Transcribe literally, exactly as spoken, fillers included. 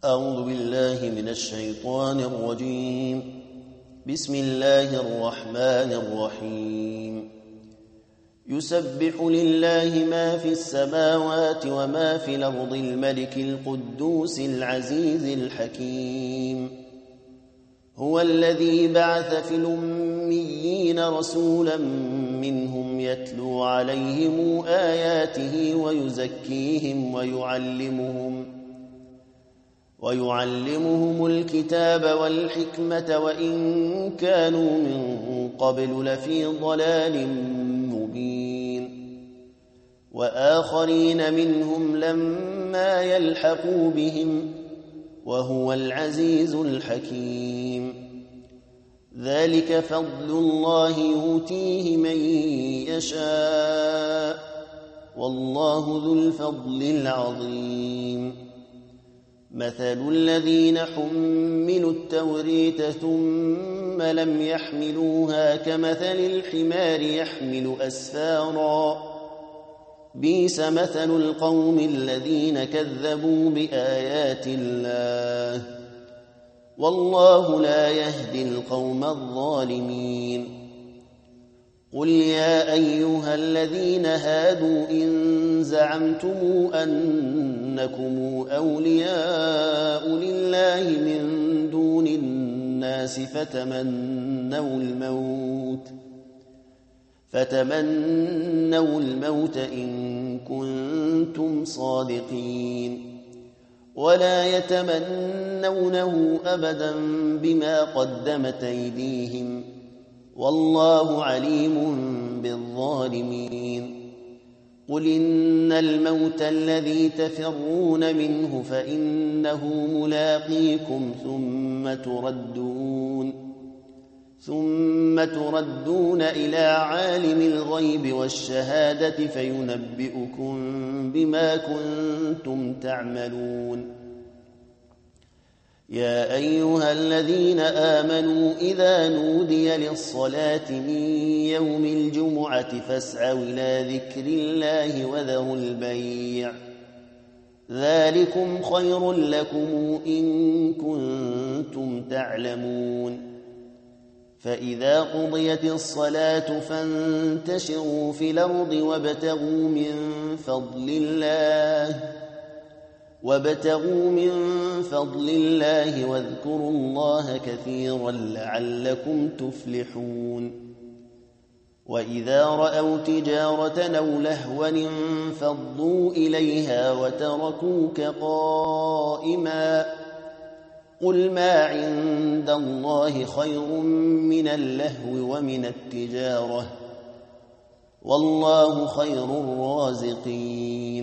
أعوذ بالله من الشيطان الرجيم. بسم الله الرحمن الرحيم. يسبح لله ما في السماوات وما في الأرض الملك القدوس العزيز الحكيم. هو الذي بعث في الأميين رسولا منهم يتلو عليهم آياته ويزكيهم ويعلمهم ويعلمهم الكتاب والحكمة وإن كانوا من قبل لفي ضلال مبين. وآخرين منهم لما يلحقوا بهم وهو العزيز الحكيم. ذلك فضل الله يؤتيه من يشاء والله ذو الفضل العظيم. مثل الذين حملوا التوريت ثم لم يحملوها كمثل الحمار يحمل أسفارا بئس مثل القوم الذين كذبوا بآيات الله والله لا يهدي القوم الظالمين. قل يا أيها الذين هادوا إن زعمتم أنكم أولياء لله من دون الناس فتمنوا الموت فتمنوا الموت إن كنتم صادقين ولا يتمنونه أبدا بما قدمت أيديهم والله عليم بالظالمين. قل إن الموت الذي تفرون منه فإنه ملاقيكم ثم تردون ثم تردون إلى عالم الغيب والشهادة فينبئكم بما كنتم تعملون. يا أيها الذين آمنوا إذا نودي للصلاة من يوم الجمعة فاسعوا إلى ذكر الله وذروا البيع ذلكم خير لكم إن كنتم تعلمون. فإذا قضيت الصلاة فانتشروا في الأرض وابتغوا من فضل الله وابتغوا من فضل الله واذكروا الله كثيرا لعلكم تفلحون. وإذا رأوا تجارة أو لهوا انفضوا إليها وتركوك قائما قل ما عند الله خير من اللهو ومن التجارة والله خير الرازقين.